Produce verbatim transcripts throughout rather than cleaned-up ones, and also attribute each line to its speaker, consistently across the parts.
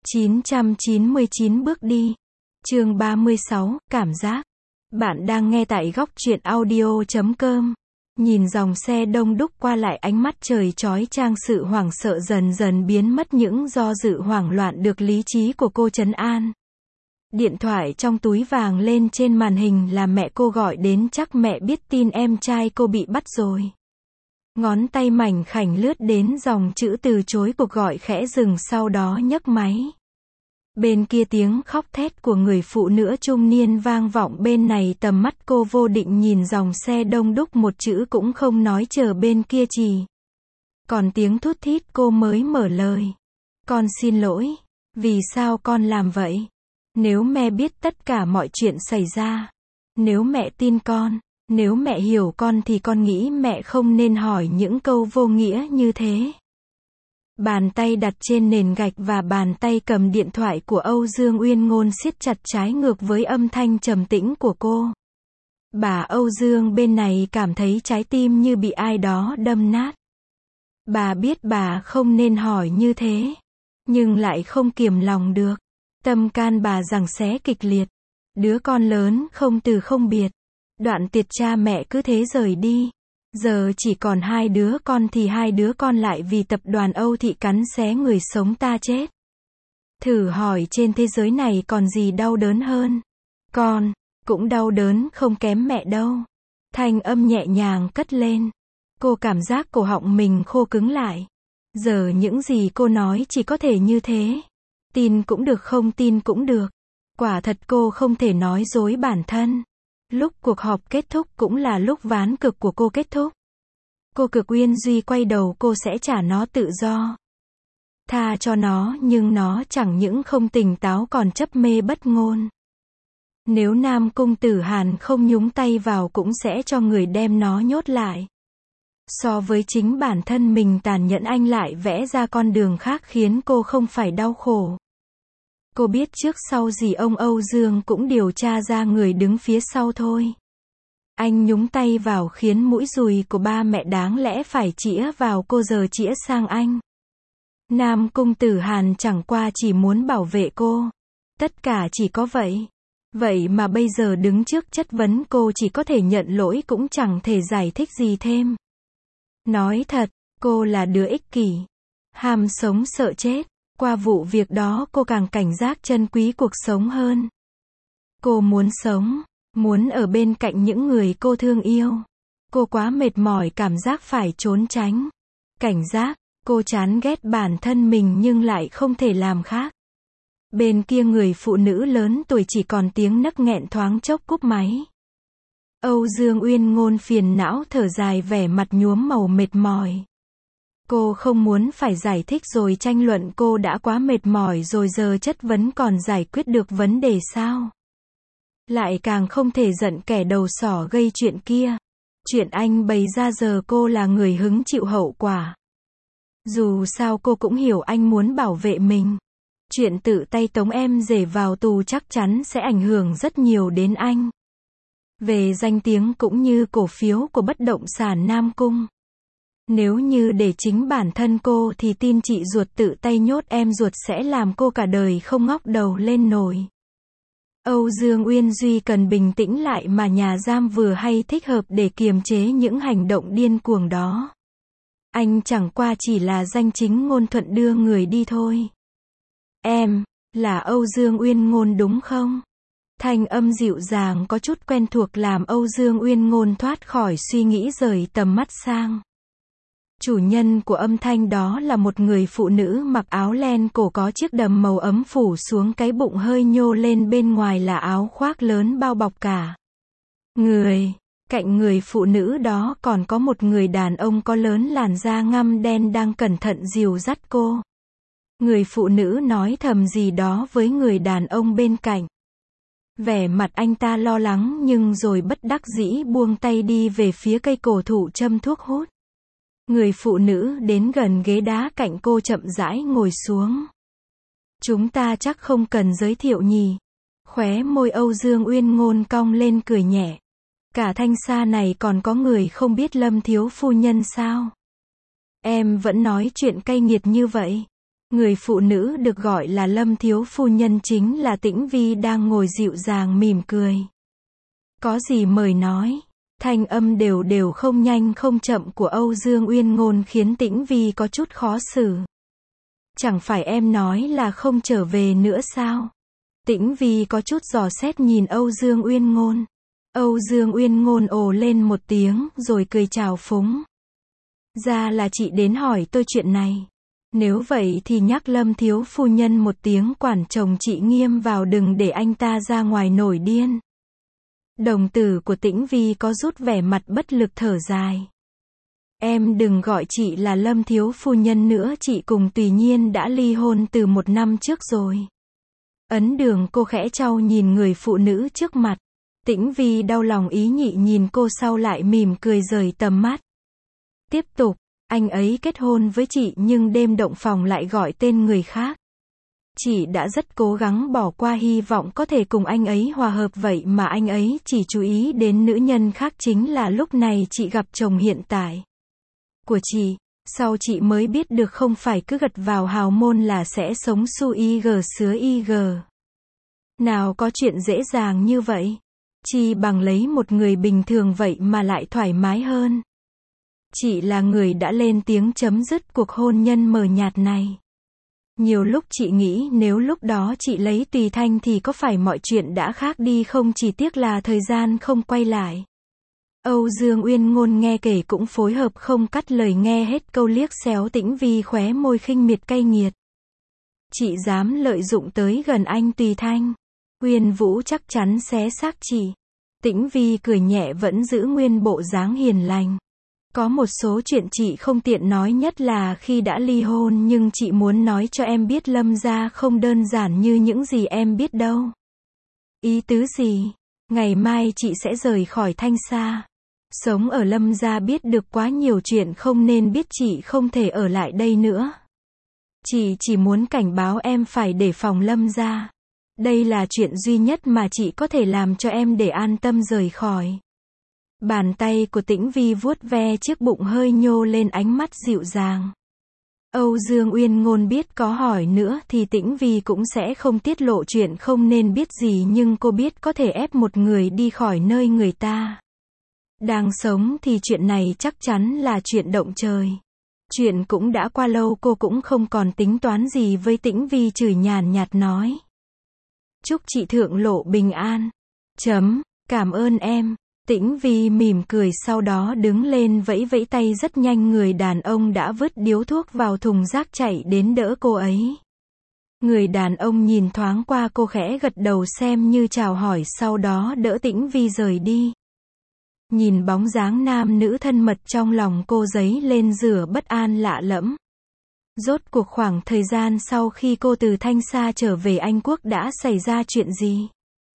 Speaker 1: chín trăm chín mươi chín bước đi. Chương ba mươi sáu, cảm giác. Bạn đang nghe tại góc truyện audio chấm com. Nhìn dòng xe đông đúc qua lại, ánh mắt trời chói chang, sự hoảng sợ dần dần biến mất, những do dự hoảng loạn được lý trí của cô trấn an. Điện thoại trong túi vàng lên trên màn hình là mẹ cô gọi đến, chắc mẹ biết tin em trai cô bị bắt rồi. Ngón tay mảnh khảnh lướt đến dòng chữ từ chối cuộc gọi, khẽ dừng, sau đó nhấc máy. Bên kia tiếng khóc thét của người phụ nữ trung niên vang vọng bên này, tầm mắt cô vô định nhìn dòng xe đông đúc, một chữ cũng không nói, chờ bên kia chỉ còn tiếng thút thít. Cô mới mở lời: "Con xin lỗi, vì sao con làm vậy? Nếu mẹ biết tất cả mọi chuyện xảy ra, nếu mẹ tin con, nếu mẹ hiểu con thì con nghĩ mẹ không nên hỏi những câu vô nghĩa như thế." Bàn tay đặt trên nền gạch và bàn tay cầm điện thoại của Âu Dương Uyên Ngôn siết chặt, trái ngược với âm thanh trầm tĩnh của cô. Bà Âu Dương bên này cảm thấy trái tim như bị ai đó đâm nát. Bà biết bà không nên hỏi như thế, nhưng lại không kiềm lòng được. Tâm can bà giằng xé kịch liệt. Đứa con lớn không từ không biệt. Đoạn tiệt cha mẹ cứ thế rời đi. Giờ chỉ còn hai đứa con thì hai đứa con lại vì tập đoàn Âu Thị cắn xé người sống ta chết. Thử hỏi trên thế giới này còn gì đau đớn hơn? Con cũng đau đớn không kém mẹ đâu. Thanh âm nhẹ nhàng cất lên. Cô cảm giác cổ họng mình khô cứng lại. Giờ những gì cô nói chỉ có thể như thế. Tin cũng được, không tin cũng được. Quả thật cô không thể nói dối bản thân. Lúc cuộc họp kết thúc cũng là lúc ván cược của cô kết thúc. Cô cực Uyên Duy quay đầu, cô sẽ trả nó tự do. Tha cho nó, nhưng nó chẳng những không tỉnh táo còn chấp mê bất ngôn. Nếu Nam Cung Tử Hàn không nhúng tay vào cũng sẽ cho người đem nó nhốt lại. So với chính bản thân mình tàn nhẫn, anh lại vẽ ra con đường khác khiến cô không phải đau khổ. Cô biết trước sau gì ông Âu Dương cũng điều tra ra người đứng phía sau thôi. Anh nhúng tay vào khiến mũi dùi của ba mẹ đáng lẽ phải chĩa vào cô giờ chĩa sang anh. Nam Cung Tử Hàn chẳng qua chỉ muốn bảo vệ cô. Tất cả chỉ có vậy. Vậy mà bây giờ đứng trước chất vấn, cô chỉ có thể nhận lỗi, cũng chẳng thể giải thích gì thêm. Nói thật, cô là đứa ích kỷ, ham sống sợ chết. Qua vụ việc đó cô càng cảnh giác trân quý cuộc sống hơn. Cô muốn sống, muốn ở bên cạnh những người cô thương yêu. Cô quá mệt mỏi cảm giác phải trốn tránh. Cảnh giác, cô chán ghét bản thân mình nhưng lại không thể làm khác. Bên kia người phụ nữ lớn tuổi chỉ còn tiếng nấc nghẹn, thoáng chốc cúp máy. Âu Dương Uyên Ngôn phiền não thở dài, vẻ mặt nhuốm màu mệt mỏi. Cô không muốn phải giải thích rồi tranh luận, cô đã quá mệt mỏi rồi, giờ chất vấn còn giải quyết được vấn đề sao? Lại càng không thể giận kẻ đầu sỏ gây chuyện kia. Chuyện anh bày ra giờ cô là người hứng chịu hậu quả. Dù sao cô cũng hiểu anh muốn bảo vệ mình. Chuyện tự tay tống em rể vào tù chắc chắn sẽ ảnh hưởng rất nhiều đến anh. Về danh tiếng cũng như cổ phiếu của bất động sản Nam Cung. Nếu như để chính bản thân cô thì tin chị ruột tự tay nhốt em ruột sẽ làm cô cả đời không ngóc đầu lên nổi. Âu Dương Uyên Duy cần bình tĩnh lại, mà nhà giam vừa hay thích hợp để kiềm chế những hành động điên cuồng đó. Anh chẳng qua chỉ là danh chính ngôn thuận đưa người đi thôi. Em, là Âu Dương Uyên Ngôn đúng không? Thanh âm dịu dàng có chút quen thuộc làm Âu Dương Uyên Ngôn thoát khỏi suy nghĩ, rời tầm mắt sang. Chủ nhân của âm thanh đó là một người phụ nữ mặc áo len, cổ có chiếc đầm màu ấm phủ xuống cái bụng hơi nhô lên, bên ngoài là áo khoác lớn bao bọc cả người. Cạnh người phụ nữ đó còn có một người đàn ông có lớn làn da ngăm đen đang cẩn thận dìu dắt cô. Người phụ nữ nói thầm gì đó với người đàn ông bên cạnh. Vẻ mặt anh ta lo lắng nhưng rồi bất đắc dĩ buông tay đi về phía cây cổ thụ châm thuốc hút. Người phụ nữ đến gần ghế đá cạnh cô, chậm rãi ngồi xuống. Chúng ta chắc không cần giới thiệu nhỉ? Khóe môi Âu Dương Uyên Ngôn cong lên cười nhẹ. Cả Thanh Sa này còn có người không biết Lâm thiếu phu nhân sao? Em vẫn nói chuyện cay nghiệt như vậy. Người phụ nữ được gọi là Lâm thiếu phu nhân chính là Tĩnh Vi đang ngồi dịu dàng mỉm cười. Có gì mời nói. Thanh âm đều đều không nhanh không chậm của Âu Dương Uyên Ngôn khiến Tĩnh Vi có chút khó xử. Chẳng phải em nói là không trở về nữa sao? Tĩnh Vi có chút dò xét nhìn Âu Dương Uyên Ngôn. Âu Dương Uyên Ngôn ồ lên một tiếng rồi cười chào phúng. Ra là chị đến hỏi tôi chuyện này. Nếu vậy thì nhắc Lâm thiếu phu nhân một tiếng quản chồng chị nghiêm vào đừng để anh ta ra ngoài nổi điên. Đồng tử của Tĩnh Vi có rút vẻ mặt bất lực thở dài. Em đừng gọi chị là Lâm thiếu phu nhân nữa, chị cùng Tùy Nhiên đã ly hôn từ một năm trước rồi. Ấn Đường cô khẽ trao nhìn người phụ nữ trước mặt. Tĩnh Vi đau lòng ý nhị nhìn cô sau lại mỉm cười rời tầm mắt. Tiếp tục, anh ấy kết hôn với chị nhưng đêm động phòng lại gọi tên người khác. Chị đã rất cố gắng bỏ qua hy vọng có thể cùng anh ấy hòa hợp vậy mà anh ấy chỉ chú ý đến nữ nhân khác, chính là lúc này chị gặp chồng hiện tại của chị. Sau chị mới biết được không phải cứ gật vào hào môn là sẽ sống su y gờ sứa y gờ. Nào có chuyện dễ dàng như vậy. Chi bằng lấy một người bình thường vậy mà lại thoải mái hơn. Chị là người đã lên tiếng chấm dứt cuộc hôn nhân mờ nhạt này. Nhiều lúc chị nghĩ nếu lúc đó chị lấy Tùy Thanh thì có phải mọi chuyện đã khác đi không, chỉ tiếc là thời gian không quay lại. Âu Dương Uyên Ngôn nghe kể cũng phối hợp không cắt lời nghe hết câu, liếc xéo Tĩnh Vi khóe môi khinh miệt cay nghiệt. Chị dám lợi dụng tới gần anh Tùy Thanh. Uyên Vũ chắc chắn xé xác chị. Tĩnh Vi cười nhẹ vẫn giữ nguyên bộ dáng hiền lành. Có một số chuyện chị không tiện nói, nhất là khi đã ly hôn, nhưng chị muốn nói cho em biết Lâm gia không đơn giản như những gì em biết đâu. Ý tứ gì? Ngày mai chị sẽ rời khỏi Thanh Sa. Sống ở Lâm gia biết được quá nhiều chuyện không nên biết, chị không thể ở lại đây nữa. Chị chỉ muốn cảnh báo em phải đề phòng Lâm gia. Đây là chuyện duy nhất mà chị có thể làm cho em để an tâm rời khỏi. Bàn tay của Tĩnh Vi vuốt ve chiếc bụng hơi nhô lên, ánh mắt dịu dàng. Âu Dương Uyên Ngôn biết có hỏi nữa thì Tĩnh Vi cũng sẽ không tiết lộ chuyện không nên biết gì, nhưng cô biết có thể ép một người đi khỏi nơi người ta đang sống thì chuyện này chắc chắn là chuyện động trời. Chuyện cũng đã qua lâu, cô cũng không còn tính toán gì với Tĩnh Vi, chửi nhàn nhạt nói. Chúc chị thượng lộ bình an. Chấm, cảm ơn em. Tĩnh Vi mỉm cười sau đó đứng lên vẫy vẫy tay, rất nhanh người đàn ông đã vứt điếu thuốc vào thùng rác chạy đến đỡ cô ấy. Người đàn ông nhìn thoáng qua cô khẽ gật đầu xem như chào hỏi, sau đó đỡ Tĩnh Vi rời đi. Nhìn bóng dáng nam nữ thân mật trong lòng cô dấy lên rửa bất an lạ lẫm. Rốt cuộc khoảng thời gian sau khi cô từ Thanh Sa trở về Anh Quốc đã xảy ra chuyện gì?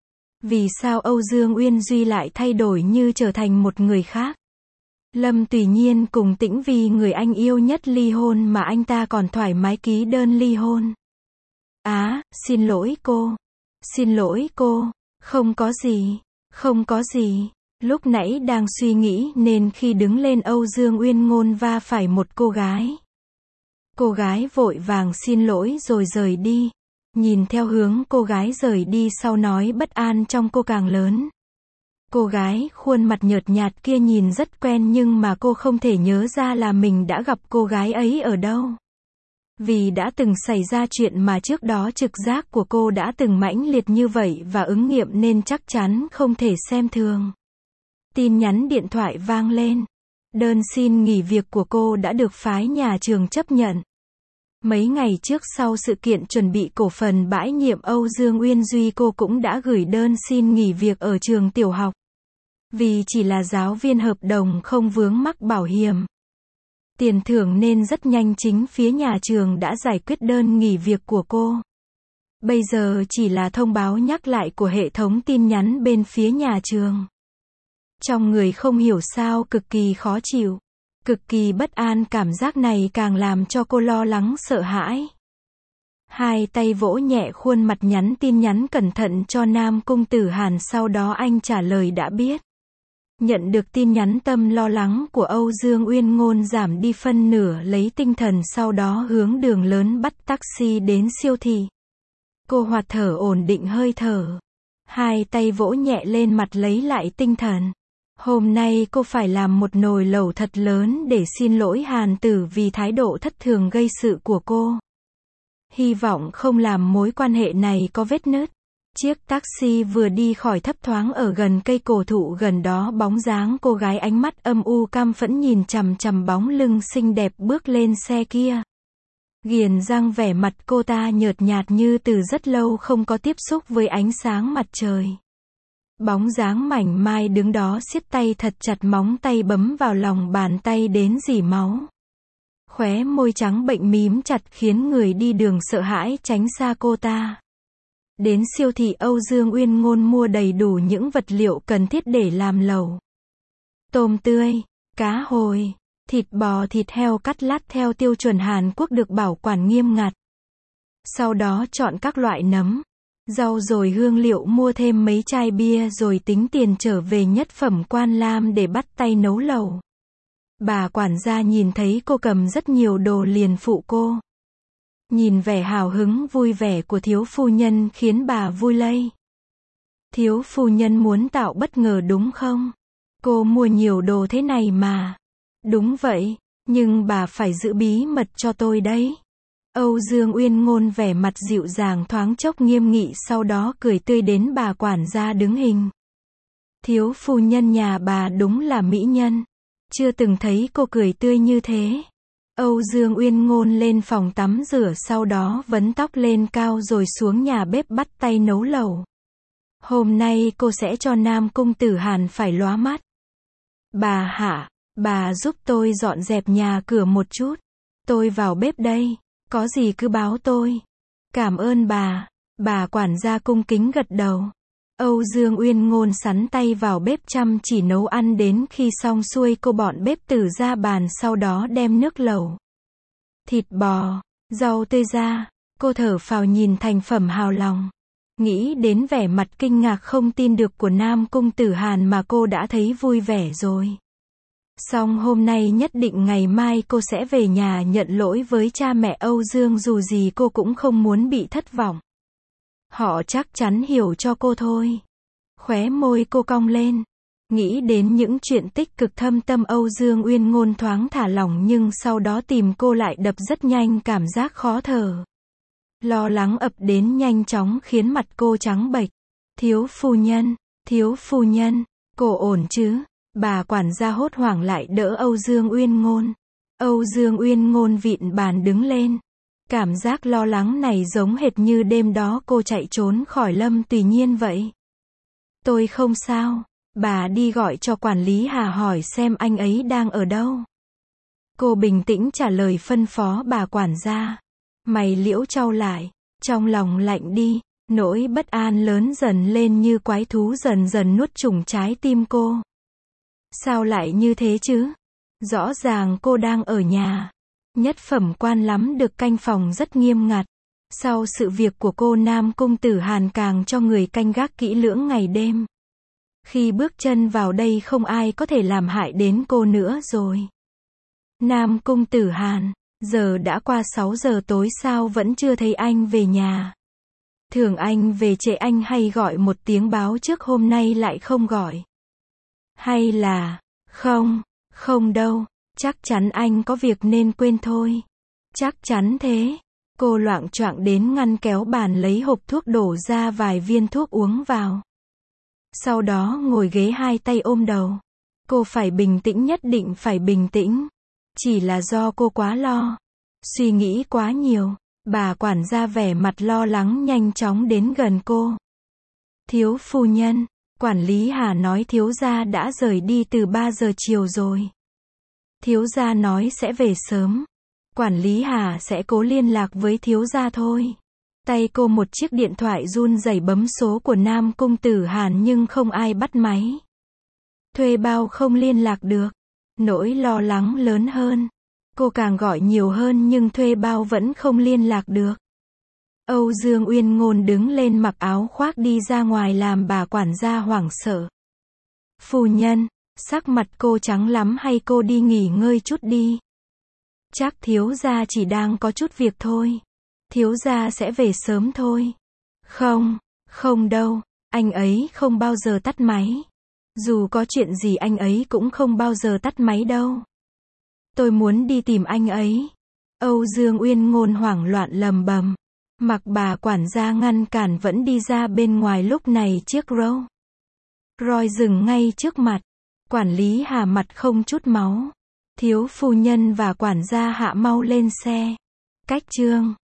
Speaker 1: Vì sao Âu Dương Uyên Duy lại thay đổi như trở thành một người khác? Lâm Tùy Nhiên cùng Tĩnh Vi, người anh yêu nhất, ly hôn mà anh ta còn thoải mái ký đơn ly hôn. Á, xin lỗi cô. Xin lỗi cô. Không có gì. Không có gì. Lúc nãy đang suy nghĩ nên khi đứng lên Âu Dương Uyên Ngôn va phải một cô gái. Cô gái vội vàng xin lỗi rồi rời đi. Nhìn theo hướng cô gái rời đi, sau nói bất an trong cô càng lớn. Cô gái khuôn mặt nhợt nhạt kia nhìn rất quen nhưng mà cô không thể nhớ ra là mình đã gặp cô gái ấy ở đâu. Vì đã từng xảy ra chuyện mà trước đó trực giác của cô đã từng mãnh liệt như vậy và ứng nghiệm nên chắc chắn không thể xem thường. Tin nhắn điện thoại vang lên. Đơn xin nghỉ việc của cô đã được phái nhà trường chấp nhận. Mấy ngày trước sau sự kiện chuẩn bị cổ phần bãi nhiệm Âu Dương Uyên Duy, cô cũng đã gửi đơn xin nghỉ việc ở trường tiểu học. Vì chỉ là giáo viên hợp đồng không vướng mắc bảo hiểm, tiền thưởng nên rất nhanh chính phía nhà trường đã giải quyết đơn nghỉ việc của cô. Bây giờ chỉ là thông báo nhắc lại của hệ thống tin nhắn bên phía nhà trường. Trong người không hiểu sao cực kỳ khó chịu. Cực kỳ bất an, cảm giác này càng làm cho cô lo lắng sợ hãi. Hai tay vỗ nhẹ khuôn mặt nhắn tin nhắn cẩn thận cho Nam Cung Tử Hàn, sau đó anh trả lời đã biết. Nhận được tin nhắn tâm lo lắng của Âu Dương Uyên Ngôn giảm đi phân nửa lấy tinh thần sau đó hướng đường lớn bắt taxi đến siêu thị. Cô hoạt thở ổn định hơi thở. Hai tay vỗ nhẹ lên mặt lấy lại tinh thần. Hôm nay cô phải làm một nồi lẩu thật lớn để xin lỗi Hàn Tử vì thái độ thất thường gây sự của cô. Hy vọng không làm mối quan hệ này có vết nứt. Chiếc taxi vừa đi khỏi thấp thoáng ở gần cây cổ thụ gần đó bóng dáng cô gái ánh mắt âm u căm phẫn nhìn chằm chằm bóng lưng xinh đẹp bước lên xe kia. Nghiền răng vẻ mặt cô ta nhợt nhạt như từ rất lâu không có tiếp xúc với ánh sáng mặt trời. Bóng dáng mảnh mai đứng đó siết tay thật chặt móng tay bấm vào lòng bàn tay đến rỉ máu. Khóe môi trắng bệnh mím chặt khiến người đi đường sợ hãi tránh xa cô ta. Đến siêu thị Âu Dương Uyên Ngôn mua đầy đủ những vật liệu cần thiết để làm lẩu. Tôm tươi, cá hồi, thịt bò thịt heo cắt lát theo tiêu chuẩn Hàn Quốc được bảo quản nghiêm ngặt. Sau đó chọn các loại nấm, rau rồi hương liệu mua thêm mấy chai bia rồi tính tiền trở về Nhất Phẩm Quan Lam để bắt tay nấu lẩu. Bà quản gia nhìn thấy cô cầm rất nhiều đồ liền phụ cô. Nhìn vẻ hào hứng vui vẻ của thiếu phu nhân khiến bà vui lây. Thiếu phu nhân muốn tạo bất ngờ đúng không? Cô mua nhiều đồ thế này mà. Đúng vậy, nhưng bà phải giữ bí mật cho tôi đấy. Âu Dương Uyên Ngôn vẻ mặt dịu dàng thoáng chốc nghiêm nghị sau đó cười tươi đến bà quản gia đứng hình. Thiếu phu nhân nhà bà đúng là mỹ nhân. Chưa từng thấy cô cười tươi như thế. Âu Dương Uyên Ngôn lên phòng tắm rửa sau đó vấn tóc lên cao rồi xuống nhà bếp bắt tay nấu lẩu. Hôm nay cô sẽ cho Nam Cung Tử Hàn phải lóa mắt. Bà hạ, bà giúp tôi dọn dẹp nhà cửa một chút. Tôi vào bếp đây, có gì cứ báo tôi. Cảm ơn bà, bà quản gia cung kính gật đầu. Âu Dương Uyên Ngôn sắn tay vào bếp chăm chỉ nấu ăn đến khi xong xuôi cô bọn bếp tử ra bàn sau đó đem nước lẩu, thịt bò, rau tươi ra. Cô thở phào nhìn thành phẩm hào lòng. Nghĩ đến vẻ mặt kinh ngạc không tin được của Nam Cung Tử Hàn mà cô đã thấy vui vẻ rồi. Xong hôm nay nhất định ngày mai cô sẽ về nhà nhận lỗi với cha mẹ Âu Dương dù gì cô cũng không muốn bị thất vọng. Họ chắc chắn hiểu cho cô thôi. Khóe môi cô cong lên. Nghĩ đến những chuyện tích cực thâm tâm Âu Dương Uyên Ngôn thoáng thả lỏng nhưng sau đó tìm cô lại đập rất nhanh cảm giác khó thở. Lo lắng ập đến nhanh chóng khiến mặt cô trắng bệch. Thiếu phu nhân, thiếu phu nhân, cô ổn chứ? Bà quản gia hốt hoảng lại đỡ Âu Dương Uyên Ngôn. Âu Dương Uyên Ngôn vịn bàn đứng lên. Cảm giác lo lắng này giống hệt như đêm đó cô chạy trốn khỏi Lâm Tùy Nhiên vậy. Tôi không sao, bà đi gọi cho quản lý Hà hỏi xem anh ấy đang ở đâu. Cô bình tĩnh trả lời phân phó bà quản gia. Mày liễu chau lại, trong lòng lạnh đi, nỗi bất an lớn dần lên như quái thú dần dần nuốt chửng trái tim cô. Sao lại như thế chứ? Rõ ràng cô đang ở nhà. Nhất Phẩm Quan lắm được canh phòng rất nghiêm ngặt. Sau sự việc của cô Nam Cung Tử Hàn càng cho người canh gác kỹ lưỡng ngày đêm. Khi bước chân vào đây không ai có thể làm hại đến cô nữa rồi. Nam Cung Tử Hàn, giờ đã qua sáu giờ tối sao vẫn chưa thấy anh về nhà? Thường anh về trễ anh hay gọi một tiếng báo trước hôm nay lại không gọi. Hay là, không, không đâu, chắc chắn anh có việc nên quên thôi. Chắc chắn thế. Cô loạng choạng đến ngăn kéo bàn lấy hộp thuốc đổ ra vài viên thuốc uống vào. Sau đó ngồi ghế hai tay ôm đầu. Cô phải bình tĩnh nhất định phải bình tĩnh. Chỉ là do cô quá lo. Suy nghĩ quá nhiều. Bà quản gia vẻ mặt lo lắng nhanh chóng đến gần cô. Thiếu phu nhân, quản lý Hà nói thiếu gia đã rời đi từ ba giờ chiều rồi. Thiếu gia nói sẽ về sớm. Quản lý Hà sẽ cố liên lạc với thiếu gia thôi. Tay cô một chiếc điện thoại run rẩy bấm số của Nam Cung Tử Hàn nhưng không ai bắt máy. Thuê bao không liên lạc được. Nỗi lo lắng lớn hơn. Cô càng gọi nhiều hơn nhưng thuê bao vẫn không liên lạc được. Âu Dương Uyên Ngôn đứng lên mặc áo khoác đi ra ngoài làm bà quản gia hoảng sợ. Phu nhân, Sắc mặt cô trắng lắm hay cô đi nghỉ ngơi chút đi? Chắc thiếu gia chỉ đang có chút việc thôi. Thiếu gia sẽ về sớm thôi. Không, không đâu, anh ấy không bao giờ tắt máy. Dù có chuyện gì anh ấy cũng không bao giờ tắt máy đâu. Tôi muốn đi tìm anh ấy. Âu Dương Uyên Ngôn hoảng loạn lầm bầm. Mặc bà quản gia ngăn cản vẫn đi ra bên ngoài, lúc này chiếc Rolls Royce dừng ngay trước mặt. Quản lý Hà mặt không chút máu. Thiếu phu nhân và quản gia Hạ mau lên xe. Cách chương